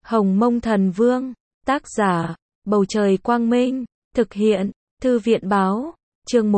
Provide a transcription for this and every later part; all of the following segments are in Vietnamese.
Hồng Mông Thần Vương, tác giả, Bầu Trời Quang Minh, thực hiện, Thư viện Báo, chương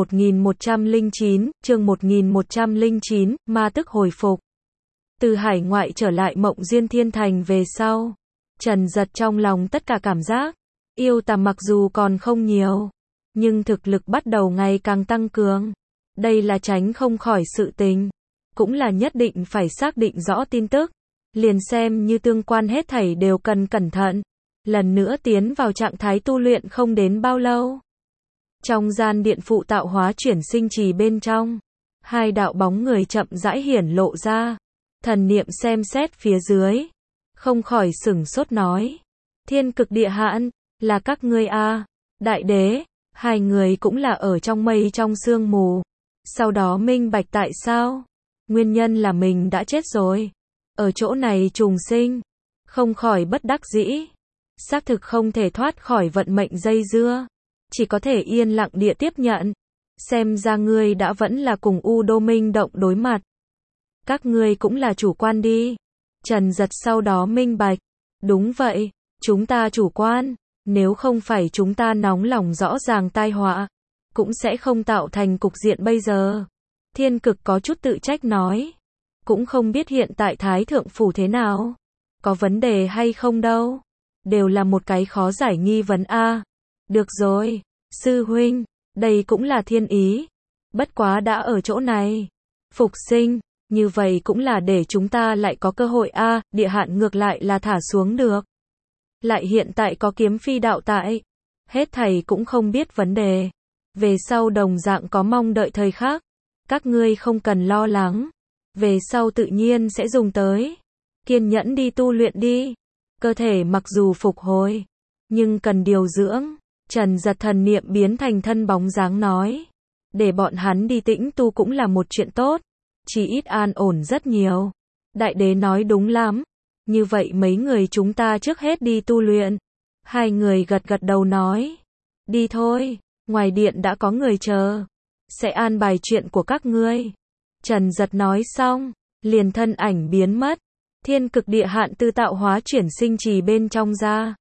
1109, ma tức hồi phục. Từ hải ngoại trở lại Mộng Duyên Thiên Thành về sau, Trần Giật trong lòng tất cả cảm giác, yêu tà mặc dù còn không nhiều, nhưng thực lực bắt đầu ngày càng tăng cường. Đây là tránh không khỏi sự tình, cũng là nhất định phải xác định rõ tin tức, liền xem như tương quan hết thảy đều cần cẩn thận. Lần nữa tiến vào trạng thái tu luyện không đến bao lâu. Trong gian điện phụ tạo hóa chuyển sinh trì bên trong, hai đạo bóng người chậm rãi hiển lộ ra. Thần niệm xem xét phía dưới, không khỏi sửng sốt nói: Thiên Cực Địa Hãn, là các ngươi a? Đại đế, hai người cũng là ở trong mây trong sương mù. Sau đó minh bạch tại sao? Nguyên nhân là mình đã chết rồi. Ở chỗ này trùng sinh, không khỏi bất đắc dĩ. Xác thực không thể thoát khỏi vận mệnh dây dưa, chỉ có thể yên lặng địa tiếp nhận. Xem ra ngươi đã vẫn là cùng U Đô Minh Động đối mặt. Các ngươi cũng là chủ quan đi. Trần Giật sau đó minh bạch. Đúng vậy, chúng ta chủ quan. Nếu không phải chúng ta nóng lòng rõ ràng tai họa, cũng sẽ không tạo thành cục diện bây giờ. Thiên Cực có chút tự trách nói. Cũng không biết hiện tại Thái Thượng Phủ thế nào. Có vấn đề hay không đâu. Đều là một cái khó giải nghi vấn a. Được rồi, sư huynh, đây cũng là thiên ý. Bất quá đã ở chỗ này, phục sinh, như vậy cũng là để chúng ta lại có cơ hội a. Địa hạn ngược lại là thả xuống được. Lại hiện tại có kiếm phi đạo tại, hết thầy cũng không biết vấn đề. Về sau đồng dạng có mong đợi thời khác. Các ngươi không cần lo lắng. Về sau tự nhiên sẽ dùng tới. Kiên nhẫn đi tu luyện đi. Cơ thể mặc dù phục hồi, nhưng cần điều dưỡng. Trần Giật thần niệm biến thành thân bóng dáng nói. Để bọn hắn đi tĩnh tu cũng là một chuyện tốt. Chỉ ít an ổn rất nhiều. Đại đế nói đúng lắm. Như vậy mấy người chúng ta trước hết đi tu luyện. Hai người gật gật đầu nói. Đi thôi, ngoài điện đã có người chờ. Sẽ an bài chuyện của các ngươi. Trần Giật nói xong, liền thân ảnh biến mất. Thiên Cực Địa Hạn từ tạo hóa chuyển sinh trì bên trong ra.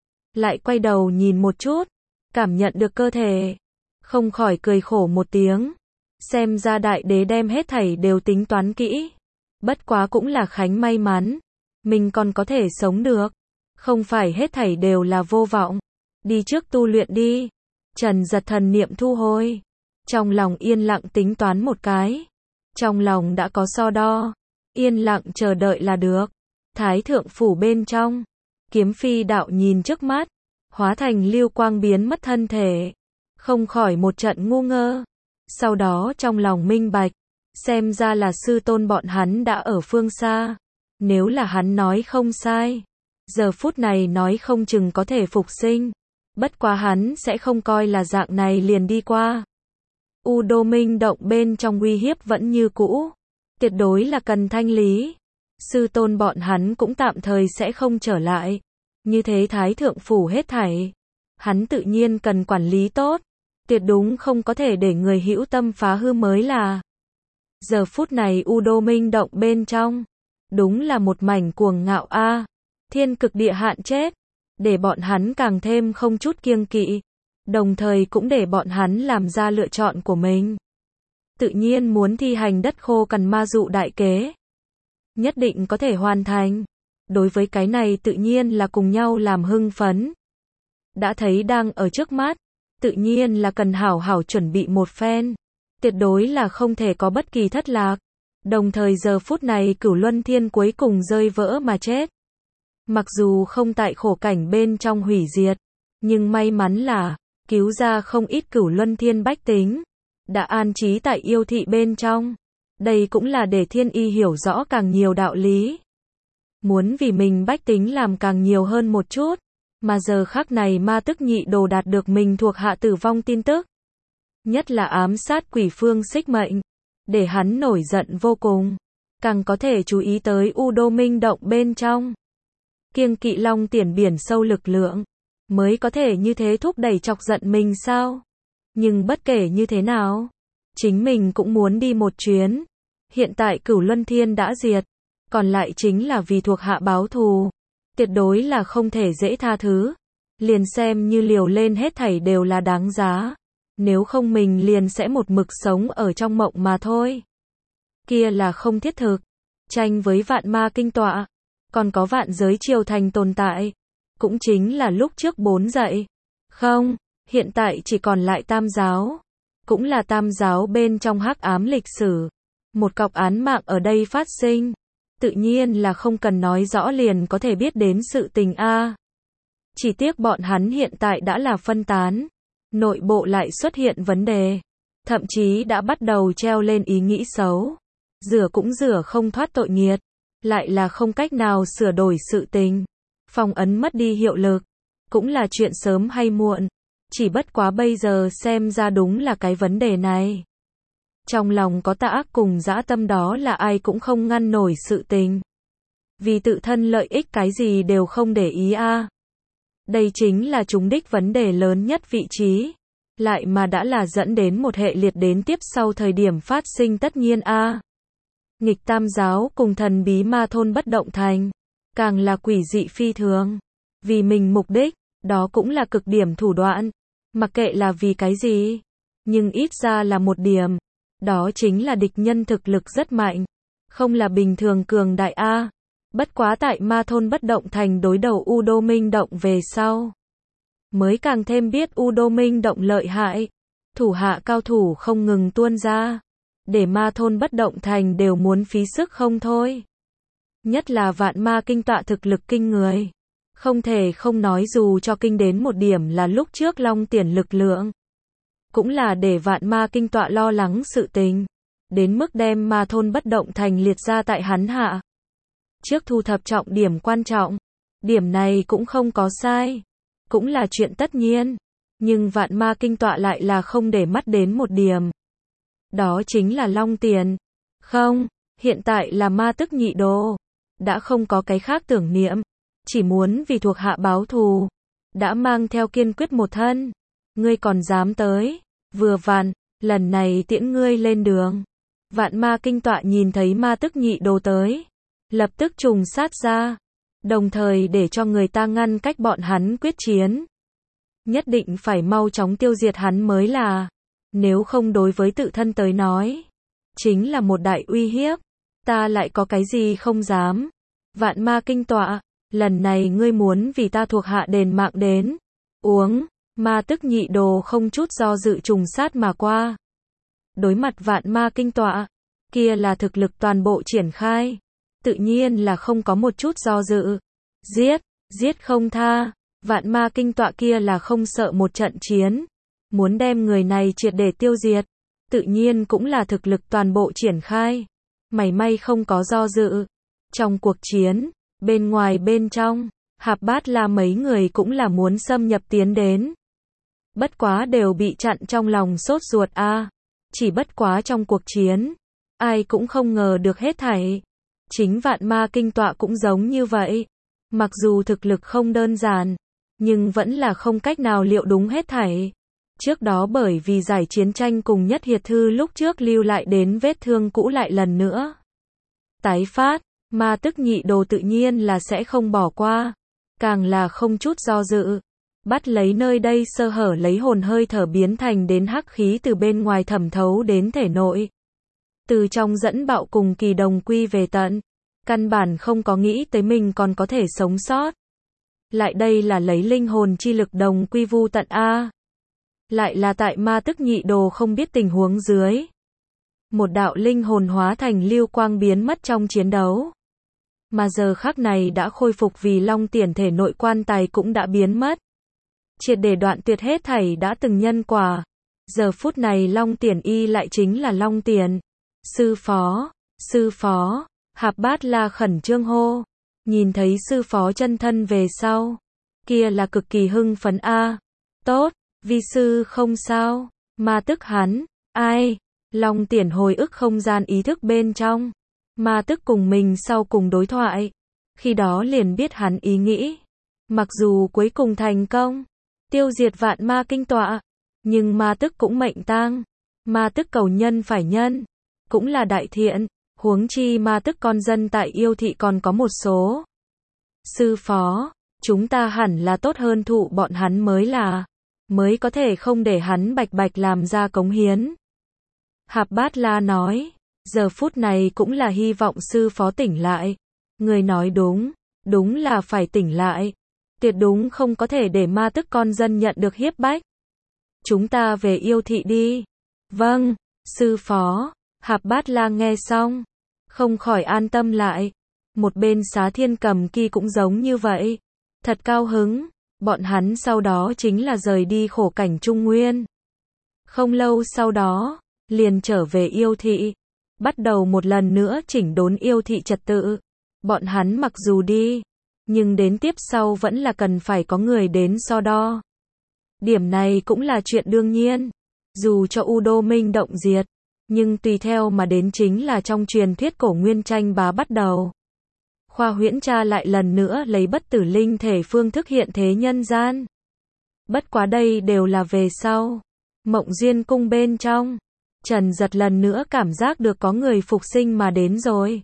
Lại quay đầu nhìn một chút, cảm nhận được cơ thể. Không khỏi cười khổ một tiếng. Xem ra đại đế đem hết thảy đều tính toán kỹ. Bất quá cũng là Khánh may mắn. Mình còn có thể sống được. Không phải hết thảy đều là vô vọng. Đi trước tu luyện đi. Trần Giật thần niệm thu hồi. Trong lòng yên lặng tính toán một cái. Trong lòng đã có so đo. Yên lặng chờ đợi là được. Thái Thượng Phủ bên trong, kiếm phi đạo nhìn trước mắt, hóa thành lưu quang biến mất thân thể. Không khỏi một trận ngu ngơ. Sau đó trong lòng minh bạch. Xem ra là sư tôn bọn hắn đã ở phương xa. Nếu là hắn nói không sai, giờ phút này nói không chừng có thể phục sinh. Bất quá hắn sẽ không coi là dạng này liền đi qua. U Đô Minh Động bên trong uy hiếp vẫn như cũ. Tuyệt đối là cần thanh lý. Sư tôn bọn hắn cũng tạm thời sẽ không trở lại. Như thế Thái Thượng Phủ hết thảy, hắn tự nhiên cần quản lý tốt. Tuyệt đúng không có thể để người hữu tâm phá hư mới là. Giờ phút này U Đô Minh Động bên trong, đúng là một mảnh cuồng ngạo a. Thiên Cực Địa Hạn chết, để bọn hắn càng thêm không chút kiêng kỵ. Đồng thời cũng để bọn hắn làm ra lựa chọn của mình. Tự nhiên muốn thi hành đất khô cằn ma dụ đại kế. Nhất định có thể hoàn thành. Đối với cái này tự nhiên là cùng nhau làm hưng phấn. Đã thấy đang ở trước mắt, tự nhiên là cần hảo hảo chuẩn bị một phen. Tuyệt đối là không thể có bất kỳ thất lạc. Đồng thời giờ phút này Cửu Luân Thiên cuối cùng rơi vỡ mà chết. Mặc dù không tại khổ cảnh bên trong hủy diệt, nhưng may mắn là cứu ra không ít Cửu Luân Thiên bách tính. Đã an trí tại yêu thị bên trong. Đây cũng là để thiên y hiểu rõ càng nhiều đạo lý. Muốn vì mình bách tính làm càng nhiều hơn một chút. Mà giờ khắc này ma tức nhị đồ đạt được mình thuộc hạ tử vong tin tức. Nhất là ám sát quỷ phương xích mệnh. Để hắn nổi giận vô cùng. Càng có thể chú ý tới U Đô Minh Động bên trong. Kiêng kỵ long tiền biển sâu lực lượng. Mới có thể như thế thúc đẩy chọc giận mình sao? Nhưng bất kể như thế nào, chính mình cũng muốn đi một chuyến. Hiện tại Cửu Luân Thiên đã diệt, còn lại chính là vì thuộc hạ báo thù. tuyệt đối là không thể dễ tha thứ. Liền xem như liều lên hết thảy đều là đáng giá. Nếu không mình liền sẽ một mực sống ở trong mộng mà thôi. Kia là không thiết thực. Tranh với vạn ma kinh tọa. Còn có vạn giới triều thành tồn tại. Cũng chính là lúc trước 4 dạy. Không, hiện tại chỉ còn lại tam giáo. Cũng là tam giáo bên trong hắc ám lịch sử. Một cọc án mạng ở đây phát sinh. Tự nhiên là không cần nói rõ liền có thể biết đến sự tình a. Chỉ tiếc bọn hắn hiện tại đã là phân tán. Nội bộ lại xuất hiện vấn đề. Thậm chí đã bắt đầu treo lên ý nghĩ xấu. Rửa cũng rửa không thoát tội nghiệt. Lại là không cách nào sửa đổi sự tình. Phong ấn mất đi hiệu lực. Cũng là chuyện sớm hay muộn. Chỉ bất quá bây giờ xem ra đúng là cái vấn đề này. Trong lòng có tà ác cùng dã tâm đó là ai cũng không ngăn nổi sự tình. Vì tự thân lợi ích cái gì đều không để ý a. Đây chính là trúng đích vấn đề lớn nhất vị trí. Lại mà đã là dẫn đến một hệ liệt đến tiếp sau thời điểm phát sinh tất nhiên a. Nghịch tam giáo cùng thần bí ma thôn bất động thành. Càng là quỷ dị phi thường. Vì mình mục đích, đó cũng là cực điểm thủ đoạn. Mặc kệ là vì cái gì. Nhưng ít ra là một điểm. Đó chính là địch nhân thực lực rất mạnh. Không là bình thường cường đại a. Bất quá tại ma thôn bất động thành đối đầu U Đô Minh Động về sau. Mới càng thêm biết U Đô Minh Động lợi hại. Thủ hạ cao thủ không ngừng tuôn ra. Để ma thôn bất động thành đều muốn phí sức không thôi. Nhất là vạn ma kinh tọa thực lực kinh người. Không thể không nói dù cho kinh đến một điểm là lúc trước Long Tiền lực lượng. Cũng là để vạn ma kinh tọa lo lắng sự tình. Đến mức đem ma thôn bất động thành liệt ra tại hắn hạ. Trước thu thập trọng điểm quan trọng. Điểm này cũng không có sai. Cũng là chuyện tất nhiên. Nhưng vạn ma kinh tọa lại là không để mắt đến một điểm. Đó chính là Long Tiền. Không, hiện tại là ma tức nhị đồ. Đã không có cái khác tưởng niệm. Chỉ muốn vì thuộc hạ báo thù. Đã mang theo kiên quyết một thân. Ngươi còn dám tới. Vừa vặn, lần này tiễn ngươi lên đường. Vạn ma kinh tọa nhìn thấy ma tức nhị đồ tới. Lập tức trùng sát ra. Đồng thời để cho người ta ngăn cách bọn hắn quyết chiến. Nhất định phải mau chóng tiêu diệt hắn mới là. Nếu không đối với tự thân tới nói. Chính là một đại uy hiếp. Ta lại có cái gì không dám. Vạn ma kinh tọa. Lần này ngươi muốn vì ta thuộc hạ đền mạng đến. Uống. Ma tức nhị đồ không chút do dự trùng sát mà qua. Đối mặt vạn ma kinh tọa. Kia là thực lực toàn bộ triển khai. Tự nhiên là không có một chút do dự. Giết. Giết không tha. Vạn ma kinh tọa kia là không sợ một trận chiến. Muốn đem người này triệt để tiêu diệt. Tự nhiên cũng là thực lực toàn bộ triển khai. Mảy may không có do dự. Trong cuộc chiến. Bên ngoài bên trong. Hạp Bát La mấy người cũng là muốn xâm nhập tiến đến. Bất quá đều bị chặn trong lòng sốt ruột a. Chỉ bất quá trong cuộc chiến. Ai cũng không ngờ được hết thảy. Chính vạn ma kinh tọa cũng giống như vậy. Mặc dù thực lực không đơn giản. Nhưng vẫn là không cách nào liệu đúng hết thảy. Trước đó bởi vì giải chiến tranh cùng Nhất Hiệt Thư lúc trước lưu lại đến vết thương cũ lại lần nữa. Tái phát. Ma tức nhị đồ tự nhiên là sẽ không bỏ qua. Càng là không chút do dự. Bắt lấy nơi đây sơ hở lấy hồn hơi thở biến thành đến hắc khí từ bên ngoài thẩm thấu đến thể nội. Từ trong dẫn bạo cùng kỳ đồng quy về tận. Căn bản không có nghĩ tới mình còn có thể sống sót. Lại đây là lấy linh hồn chi lực đồng quy vu tận a. Lại là tại ma tức nhị đồ không biết tình huống dưới. Một đạo linh hồn hóa thành lưu quang biến mất trong chiến đấu. Mà giờ khắc này đã khôi phục vì Long Tiền thể nội quan tài cũng đã biến mất. Triệt để đoạn tuyệt hết thảy đã từng nhân quả. Giờ phút này Long Tiền y lại chính là Long Tiền. Sư phó, Hạp Bát La khẩn trương hô. Nhìn thấy sư phó chân thân về sau. Kia là cực kỳ hưng phấn a. Tốt, vi sư không sao. Ma tức hắn, ai? Long Tiền hồi ức không gian ý thức bên trong. Ma tức cùng mình sau cùng đối thoại. Khi đó liền biết hắn ý nghĩ. Mặc dù cuối cùng thành công. Tiêu diệt vạn ma kinh tọa. Nhưng ma tức cũng mệnh tang. Ma tức cầu nhân phải nhân. Cũng là đại thiện. Huống chi ma tức con dân tại yêu thị còn có một số. Sư phó, chúng ta hẳn là tốt hơn thụ bọn hắn mới có thể không để hắn bạch bạch làm ra cống hiến. Hạp Bát La nói, giờ phút này cũng là hy vọng sư phó tỉnh lại. Người nói đúng, đúng là phải tỉnh lại. Tuyệt đúng không có thể để ma tức con dân nhận được hiếp bách. Chúng ta về yêu thị đi. Vâng, sư phó. Hạp Bát La nghe xong, không khỏi an tâm lại. Một bên Xá Thiên Cầm Kỳ cũng giống như vậy. Thật cao hứng, bọn hắn sau đó chính là rời đi khổ cảnh Trung Nguyên. Không lâu sau đó, liền trở về yêu thị. Bắt đầu một lần nữa chỉnh đốn yêu thị trật tự. Bọn hắn mặc dù đi, nhưng đến tiếp sau vẫn là cần phải có người đến so đo. Điểm này cũng là chuyện đương nhiên. Dù cho U Đô Minh động diệt, nhưng tùy theo mà đến chính là trong truyền thuyết cổ nguyên tranh bá bắt đầu. Khoa Huyễn Cha lại lần nữa lấy bất tử linh thể phương thức hiện thế nhân gian. Bất quá đây đều là về sau. Mộng Duyên Cung bên trong, Trần Giật lần nữa cảm giác được có người phục sinh mà đến rồi.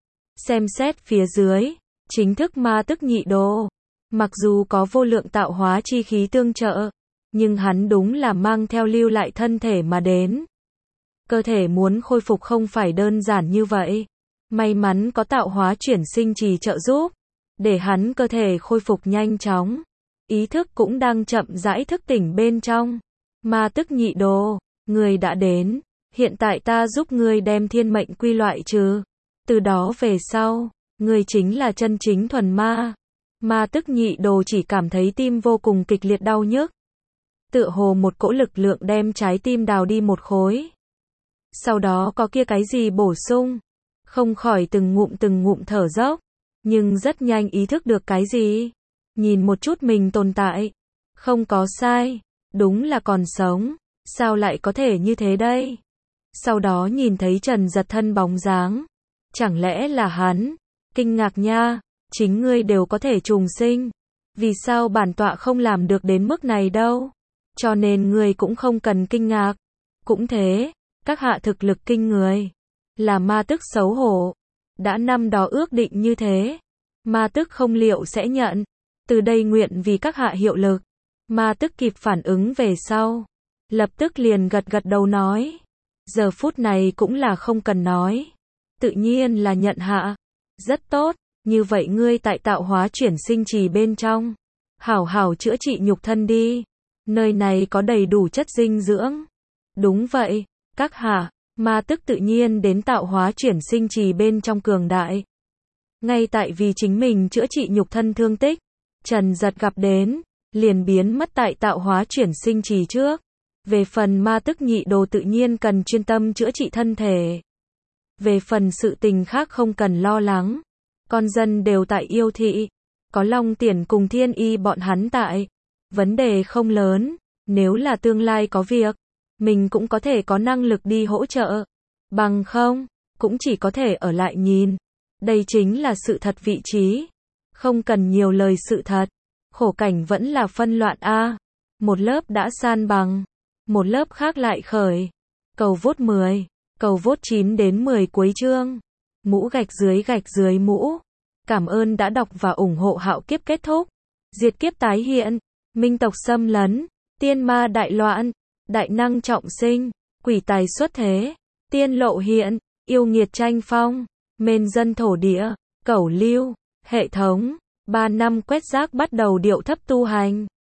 Xem xét phía dưới, chính thức ma tức nhị đồ. Mặc dù có vô lượng tạo hóa chi khí tương trợ, nhưng hắn đúng là mang theo lưu lại thân thể mà đến. Cơ thể muốn khôi phục không phải đơn giản như vậy. May mắn có tạo hóa chuyển sinh trì trợ giúp, để hắn cơ thể khôi phục nhanh chóng. Ý thức cũng đang chậm rãi thức tỉnh bên trong. Ma tức nhị đồ, người đã đến, hiện tại ta giúp ngươi đem thiên mệnh quy loại trừ. Từ đó về sau, ngươi chính là chân chính thuần ma. Ma tức nhị đồ chỉ cảm thấy tim vô cùng kịch liệt đau nhức. Tựa hồ một cỗ lực lượng đem trái tim đào đi một khối. Sau đó có kia cái gì bổ sung. Không khỏi từng ngụm thở dốc. Nhưng rất nhanh ý thức được cái gì. Nhìn một chút mình tồn tại. Không có sai. Đúng là còn sống. Sao lại có thể như thế đây? Sau đó nhìn thấy Trần Giật thân bóng dáng. Chẳng lẽ là hắn? Kinh ngạc nha. Chính ngươi đều có thể trùng sinh. Vì sao bản tọa không làm được đến mức này đâu? Cho nên ngươi cũng không cần kinh ngạc. Cũng thế, các hạ thực lực kinh người. Là ma tức xấu hổ. Đã năm đó ước định như thế. Ma tức không liệu sẽ nhận. Từ đây nguyện vì các hạ hiệu lực. Ma tức kịp phản ứng về sau. Lập tức liền gật đầu nói. Giờ phút này cũng là không cần nói. Tự nhiên là nhận hạ. Rất tốt, như vậy ngươi tại tạo hóa chuyển sinh trì bên trong. Hảo hảo chữa trị nhục thân đi. Nơi này có đầy đủ chất dinh dưỡng. Đúng vậy, các hạ, ma tức tự nhiên đến tạo hóa chuyển sinh trì bên trong cường đại. Ngay tại vì chính mình chữa trị nhục thân thương tích, Trần Giật gặp đến, liền biến mất tại tạo hóa chuyển sinh trì trước. Về phần ma tức nhị đồ tự nhiên cần chuyên tâm chữa trị thân thể. Về phần sự tình khác không cần lo lắng. Con dân đều tại yêu thị. Có Long Tiền cùng Thiên Y bọn hắn tại. Vấn đề không lớn. Nếu là tương lai có việc, mình cũng có thể có năng lực đi hỗ trợ. Bằng không, cũng chỉ có thể ở lại nhìn. Đây chính là sự thật vị trí. Không cần nhiều lời sự thật. Khổ cảnh vẫn là phân loạn A. Một lớp đã san bằng. Một lớp khác lại khởi. Cầu vốt 10. Cầu vốt 9 đến 10 cuối chương. Mũ gạch dưới mũ. Cảm ơn đã đọc và ủng hộ Hạo Kiếp kết thúc. Diệt kiếp tái hiện. Minh tộc xâm lấn. Tiên ma đại loạn. Đại năng trọng sinh. Quỷ tài xuất thế. Tiên lộ hiện. Yêu nghiệt tranh phong. Mên dân thổ địa. Cẩu lưu. Hệ thống. 3 năm quét rác bắt đầu điệu thấp tu hành.